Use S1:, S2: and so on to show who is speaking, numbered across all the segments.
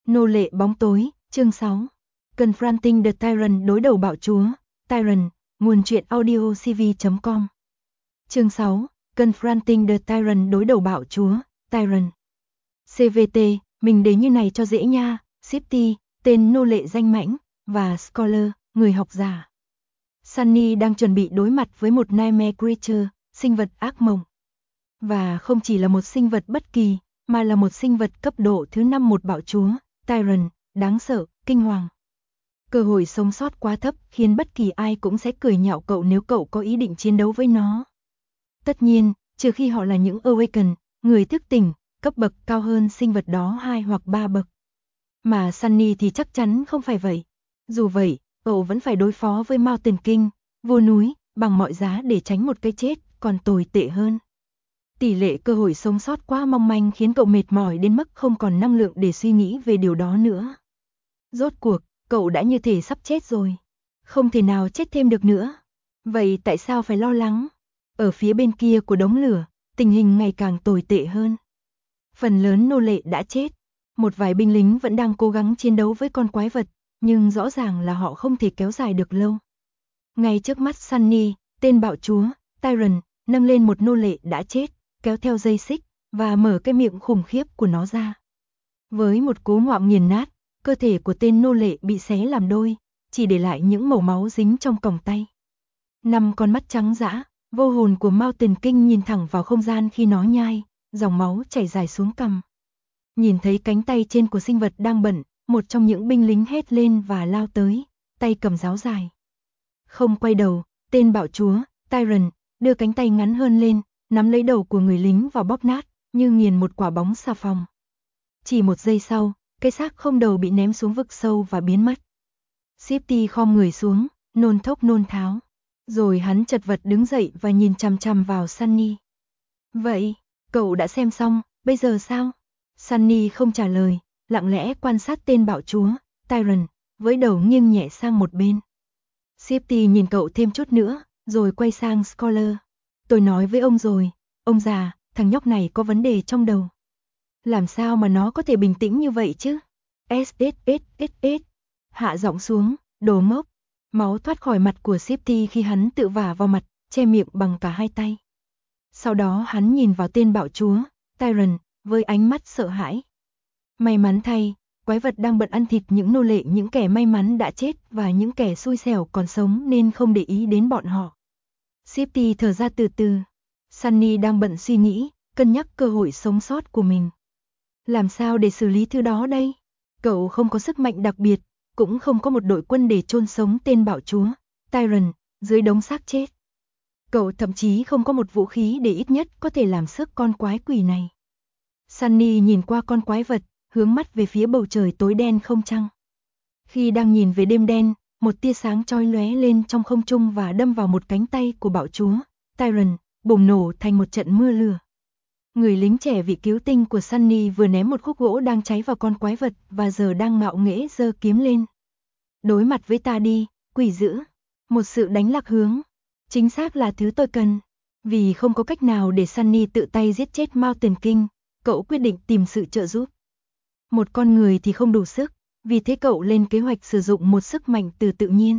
S1: Nô lệ bóng tối, chương 6. Confronting the Tyrant, đối đầu bạo chúa, Tyrant, nguồn truyện audio cv.com. Chương 6. Confronting the Tyrant, đối đầu bạo chúa, Tyrant. CVT, mình để như này cho dễ nha, Shifty, tên nô lệ danh mãnh, và Scholar, người học giả. Sunny đang chuẩn bị đối mặt với một nightmare creature, sinh vật ác mộng. Và không chỉ là một sinh vật bất kỳ, mà là một sinh vật cấp độ thứ 5, một bạo chúa, Tyrant, đáng sợ, kinh hoàng. Cơ hội sống sót quá thấp khiến bất kỳ ai cũng sẽ cười nhạo cậu nếu cậu có ý định chiến đấu với nó. Tất nhiên, trừ khi họ là những Awaken, người thức tỉnh, cấp bậc cao hơn sinh vật đó 2 hoặc 3 bậc. Mà Sunny thì chắc chắn không phải vậy. Dù vậy, cậu vẫn phải đối phó với Mountain King, vua núi, bằng mọi giá để tránh một cái chết còn tồi tệ hơn. Tỷ lệ cơ hội sống sót quá mong manh khiến cậu mệt mỏi đến mức không còn năng lượng để suy nghĩ về điều đó nữa. Rốt cuộc, cậu đã như thể sắp chết rồi. Không thể nào chết thêm được nữa. Vậy tại sao phải lo lắng? Ở phía bên kia của đống lửa, tình hình ngày càng tồi tệ hơn. Phần lớn nô lệ đã chết. Một vài binh lính vẫn đang cố gắng chiến đấu với con quái vật, nhưng rõ ràng là họ không thể kéo dài được lâu. Ngay trước mắt Sunny, tên bạo chúa, Tyrant, nâng lên một nô lệ đã chết, kéo theo dây xích, và mở cái miệng khủng khiếp của nó ra. Với một cú ngoạm nghiền nát, cơ thể của tên nô lệ bị xé làm đôi, chỉ để lại những mẩu máu dính trong còng tay. 5 con mắt trắng dã, vô hồn của Mountain King nhìn thẳng vào không gian khi nó nhai, dòng máu chảy dài xuống cằm. Nhìn thấy cánh tay trên của sinh vật đang bận, một trong những binh lính hét lên và lao tới, tay cầm giáo dài. Không quay đầu, tên bạo chúa, Tyrant, đưa cánh tay ngắn hơn lên, nắm lấy đầu của người lính và bóp nát, như nghiền một quả bóng xà phòng. Chỉ một giây sau, cái xác không đầu bị ném xuống vực sâu và biến mất. Shifty khom người xuống, nôn thốc nôn tháo. Rồi hắn chật vật đứng dậy và nhìn chằm chằm vào Sunny. Vậy, cậu đã xem xong, bây giờ sao? Sunny không trả lời, lặng lẽ quan sát tên bạo chúa, Tyrant, với đầu nghiêng nhẹ sang một bên. Shifty nhìn cậu thêm chút nữa, rồi quay sang Scholar. Tôi nói với ông rồi, ông già, thằng nhóc này có vấn đề trong đầu. Làm sao mà nó có thể bình tĩnh như vậy chứ? SSSSS. Hạ giọng xuống, đồ ngốc. Máu thoát khỏi mặt của Shifty khi hắn tự vả vào mặt, che miệng bằng cả hai tay. Sau đó hắn nhìn vào tên bạo chúa, Tyrant, với ánh mắt sợ hãi. May mắn thay, quái vật đang bận ăn thịt những nô lệ, những kẻ may mắn đã chết và những kẻ xui xẻo còn sống nên không để ý đến bọn họ. Shifty thở ra từ từ. Sunny đang bận suy nghĩ, cân nhắc cơ hội sống sót của mình. Làm sao để xử lý thứ đó đây? Cậu không có sức mạnh đặc biệt, cũng không có một đội quân để chôn sống tên bạo chúa, Tyrant, dưới đống xác chết. Cậu thậm chí không có một vũ khí để ít nhất có thể làm sức con quái quỷ này. Sunny nhìn qua con quái vật, hướng mắt về phía bầu trời tối đen không trăng. Khi đang nhìn về đêm đen, một tia sáng chói lóe lên trong không trung và đâm vào một cánh tay của bạo chúa, Tyrant, bùng nổ thành một trận mưa lửa. Người lính trẻ vị cứu tinh của Sunny vừa ném một khúc gỗ đang cháy vào con quái vật và giờ đang ngạo nghễ giơ kiếm lên. Đối mặt với ta đi, quỷ dữ. Một sự đánh lạc hướng. Chính xác là thứ tôi cần. Vì không có cách nào để Sunny tự tay giết chết Mountain King, cậu quyết định tìm sự trợ giúp. Một con người thì không đủ sức, vì thế cậu lên kế hoạch sử dụng một sức mạnh từ tự nhiên.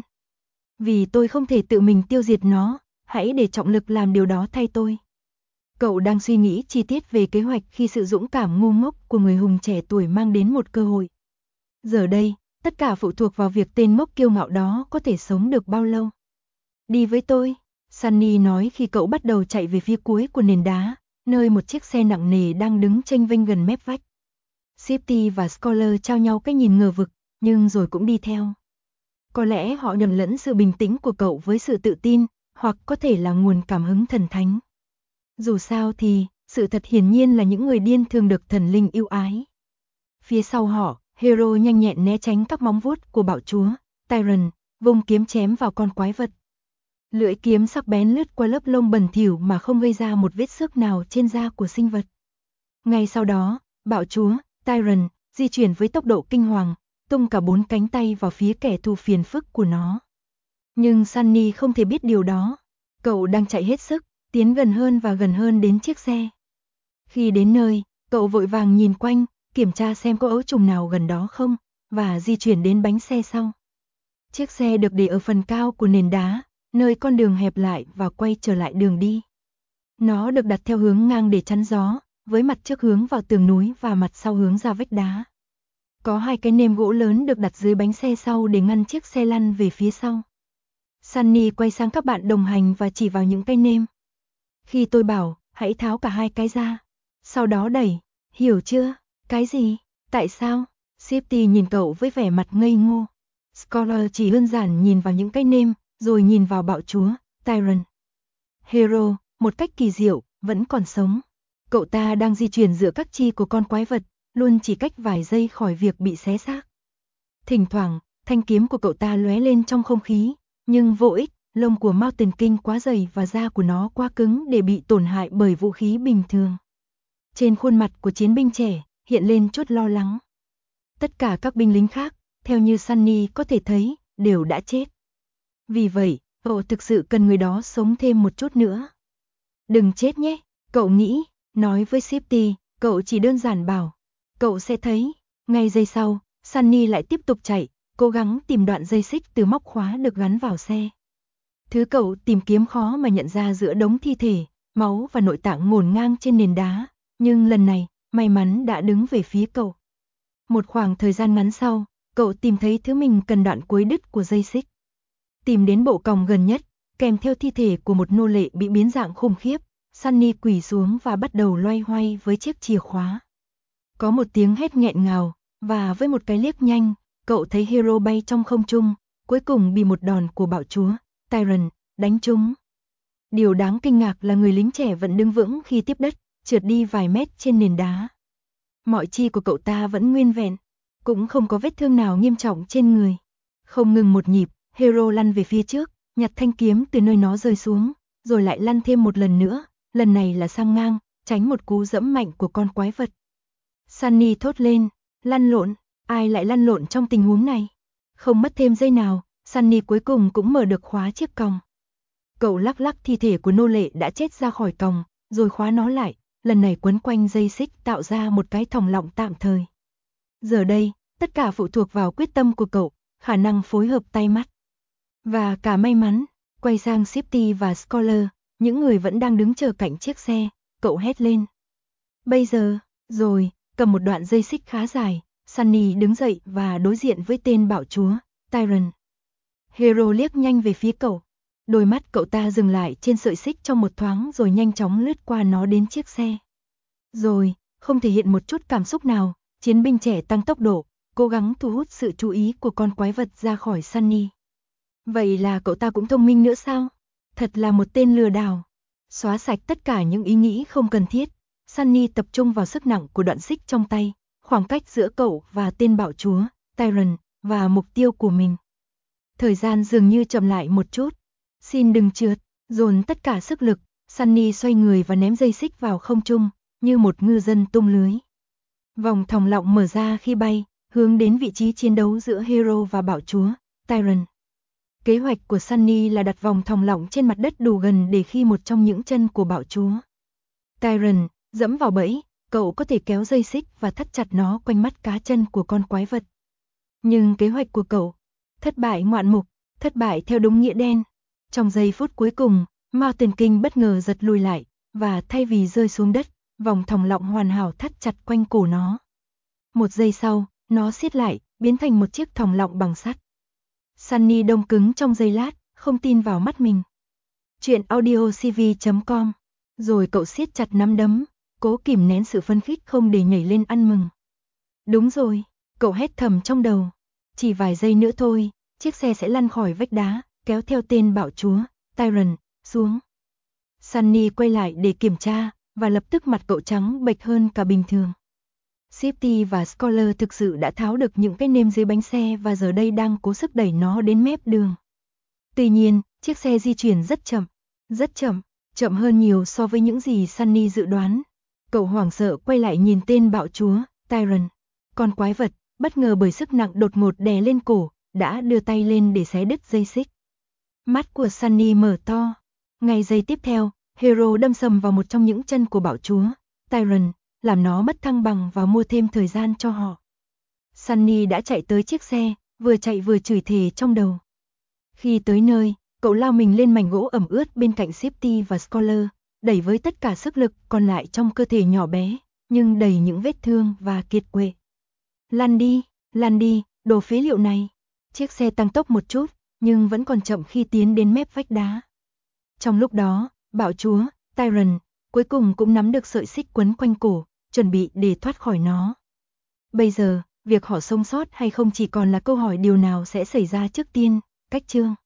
S1: Vì tôi không thể tự mình tiêu diệt nó, hãy để trọng lực làm điều đó thay tôi. Cậu đang suy nghĩ chi tiết về kế hoạch khi sự dũng cảm ngu ngốc của người hùng trẻ tuổi mang đến một cơ hội. Giờ đây, tất cả phụ thuộc vào việc tên ngốc kiêu ngạo đó có thể sống được bao lâu. Đi với tôi, Sunny nói khi cậu bắt đầu chạy về phía cuối của nền đá, nơi một chiếc xe nặng nề đang đứng chênh vênh gần mép vách. Shifty và Scholar trao nhau cái nhìn ngờ vực, nhưng rồi cũng đi theo. Có lẽ họ nhầm lẫn sự bình tĩnh của cậu với sự tự tin, hoặc có thể là nguồn cảm hứng thần thánh. Dù sao thì, sự thật hiển nhiên là những người điên thường được thần linh yêu ái. Phía sau họ, Hero nhanh nhẹn né tránh các móng vuốt của bạo chúa, Tyrant, vung kiếm chém vào con quái vật. Lưỡi kiếm sắc bén lướt qua lớp lông bẩn thỉu mà không gây ra một vết xước nào trên da của sinh vật. Ngay sau đó, bạo chúa, Tyrant, di chuyển với tốc độ kinh hoàng, tung cả 4 cánh tay vào phía kẻ thù phiền phức của nó. Nhưng Sunny không thể biết điều đó. Cậu đang chạy hết sức, tiến gần hơn và gần hơn đến chiếc xe. Khi đến nơi, cậu vội vàng nhìn quanh, kiểm tra xem có ấu trùng nào gần đó không, và di chuyển đến bánh xe sau. Chiếc xe được để ở phần cao của nền đá, nơi con đường hẹp lại và quay trở lại đường đi. Nó được đặt theo hướng ngang để chắn gió, với mặt trước hướng vào tường núi và mặt sau hướng ra vách đá. Có 2 cái nêm gỗ lớn được đặt dưới bánh xe sau để ngăn chiếc xe lăn về phía sau. Sunny quay sang các bạn đồng hành và chỉ vào những cái nêm. Khi tôi bảo, hãy tháo cả 2 cái ra. Sau đó đẩy, hiểu chưa? Cái gì? Tại sao? Shifty nhìn cậu với vẻ mặt ngây ngô. Scholar chỉ đơn giản nhìn vào những cái nêm, rồi nhìn vào bạo chúa, Tyrant. Hero, một cách kỳ diệu, vẫn còn sống. Cậu ta đang di chuyển giữa các chi của con quái vật, luôn chỉ cách vài giây khỏi việc bị xé xác. Thỉnh thoảng, thanh kiếm của cậu ta lóe lên trong không khí, nhưng vô ích, lông của Mountain King quá dày và da của nó quá cứng để bị tổn hại bởi vũ khí bình thường. Trên khuôn mặt của chiến binh trẻ, hiện lên chút lo lắng. Tất cả các binh lính khác, theo như Sunny có thể thấy, đều đã chết. Vì vậy, cậu thực sự cần người đó sống thêm một chút nữa. Đừng chết nhé, cậu nghĩ, nói với Shifty, cậu chỉ đơn giản bảo. Cậu sẽ thấy, ngay giây sau, Sunny lại tiếp tục chạy, cố gắng tìm đoạn dây xích từ móc khóa được gắn vào xe. Thứ cậu tìm kiếm khó mà nhận ra giữa đống thi thể, máu và nội tạng ngổn ngang trên nền đá, nhưng lần này, may mắn đã đứng về phía cậu. Một khoảng thời gian ngắn sau, cậu tìm thấy thứ mình cần, đoạn cuối đứt của dây xích. Tìm đến bộ còng gần nhất, kèm theo thi thể của một nô lệ bị biến dạng khủng khiếp, Sunny quỳ xuống và bắt đầu loay hoay với chiếc chìa khóa. Có một tiếng hét nghẹn ngào, và với một cái liếc nhanh, cậu thấy Hero bay trong không trung, cuối cùng bị một đòn của bạo chúa, Tyrant, đánh trúng. Điều đáng kinh ngạc là người lính trẻ vẫn đứng vững khi tiếp đất, trượt đi vài mét trên nền đá. Mọi chi của cậu ta vẫn nguyên vẹn, cũng không có vết thương nào nghiêm trọng trên người. Không ngừng một nhịp, Hero lăn về phía trước, nhặt thanh kiếm từ nơi nó rơi xuống, rồi lại lăn thêm một lần nữa, lần này là sang ngang, tránh một cú dẫm mạnh của con quái vật. Sunny thốt lên, lăn lộn, ai lại lăn lộn trong tình huống này? Không mất thêm giây nào, Sunny cuối cùng cũng mở được khóa chiếc còng. Cậu lắc lắc thi thể của nô lệ đã chết ra khỏi còng, rồi khóa nó lại, lần này quấn quanh dây xích tạo ra một cái thòng lọng tạm thời. Giờ đây, tất cả phụ thuộc vào quyết tâm của cậu, khả năng phối hợp tay mắt. Và cả may mắn, quay sang Shifty và Scholar, những người vẫn đang đứng chờ cạnh chiếc xe, cậu hét lên. Bây giờ, rồi, cầm một đoạn dây xích khá dài, Sunny đứng dậy và đối diện với tên bạo chúa, Tyrant. Hero liếc nhanh về phía cậu. Đôi mắt cậu ta dừng lại trên sợi xích trong một thoáng rồi nhanh chóng lướt qua nó đến chiếc xe. Rồi, không thể hiện một chút cảm xúc nào, chiến binh trẻ tăng tốc độ, cố gắng thu hút sự chú ý của con quái vật ra khỏi Sunny. Vậy là cậu ta cũng thông minh nữa sao? Thật là một tên lừa đảo. Xóa sạch tất cả những ý nghĩ không cần thiết, Sunny tập trung vào sức nặng của đoạn xích trong tay, khoảng cách giữa cậu và tên bạo chúa, Tyrant, và mục tiêu của mình. Thời gian dường như chậm lại một chút. Xin đừng trượt, dồn tất cả sức lực, Sunny xoay người và ném dây xích vào không trung, như một ngư dân tung lưới. Vòng thòng lọng mở ra khi bay, hướng đến vị trí chiến đấu giữa Hero và bạo chúa, Tyrant. Kế hoạch của Sunny là đặt vòng thòng lọng trên mặt đất đủ gần để khi một trong những chân của bạo chúa, Tyrant, dẫm vào bẫy, cậu có thể kéo dây xích và thắt chặt nó quanh mắt cá chân của con quái vật. Nhưng kế hoạch của cậu, thất bại ngoạn mục, thất bại theo đúng nghĩa đen. Trong giây phút cuối cùng, Mountain King bất ngờ giật lùi lại, và thay vì rơi xuống đất, vòng thòng lọng hoàn hảo thắt chặt quanh cổ nó. Một giây sau, nó siết lại, biến thành một chiếc thòng lọng bằng sắt. Sunny đông cứng trong giây lát, không tin vào mắt mình. Chuyện audiocv.com. Rồi cậu siết chặt nắm đấm, cố kìm nén sự phấn khích không để nhảy lên ăn mừng. Đúng rồi, cậu hét thầm trong đầu. Chỉ vài giây nữa thôi, chiếc xe sẽ lăn khỏi vách đá, kéo theo tên bạo chúa, Tyrant, xuống. Sunny quay lại để kiểm tra, và lập tức mặt cậu trắng bệch hơn cả bình thường. Shifty và Scholar thực sự đã tháo được những cái nêm dưới bánh xe và giờ đây đang cố sức đẩy nó đến mép đường. Tuy nhiên, chiếc xe di chuyển rất chậm, chậm hơn nhiều so với những gì Sunny dự đoán. Cậu hoảng sợ quay lại nhìn tên bạo chúa, Tyrant. Con quái vật, bất ngờ bởi sức nặng đột ngột đè lên cổ, đã đưa tay lên để xé đứt dây xích. Mắt của Sunny mở to. Ngay giây tiếp theo, Hero đâm sầm vào một trong những chân của bạo chúa, Tyrant, làm nó mất thăng bằng và mua thêm thời gian cho họ. Sunny đã chạy tới chiếc xe, vừa chạy vừa chửi thề trong đầu. Khi tới nơi, cậu lao mình lên mảnh gỗ ẩm ướt bên cạnh Shifty và Scholar, đẩy với tất cả sức lực còn lại trong cơ thể nhỏ bé, nhưng đầy những vết thương và kiệt quệ. Lăn đi, đồ phế liệu này. Chiếc xe tăng tốc một chút, nhưng vẫn còn chậm khi tiến đến mép vách đá. Trong lúc đó, bạo chúa, Tyrant, cuối cùng cũng nắm được sợi xích quấn quanh cổ, chuẩn bị để thoát khỏi nó. Bây giờ, việc họ sống sót hay không chỉ còn là câu hỏi điều nào sẽ xảy ra trước tiên. Cách chương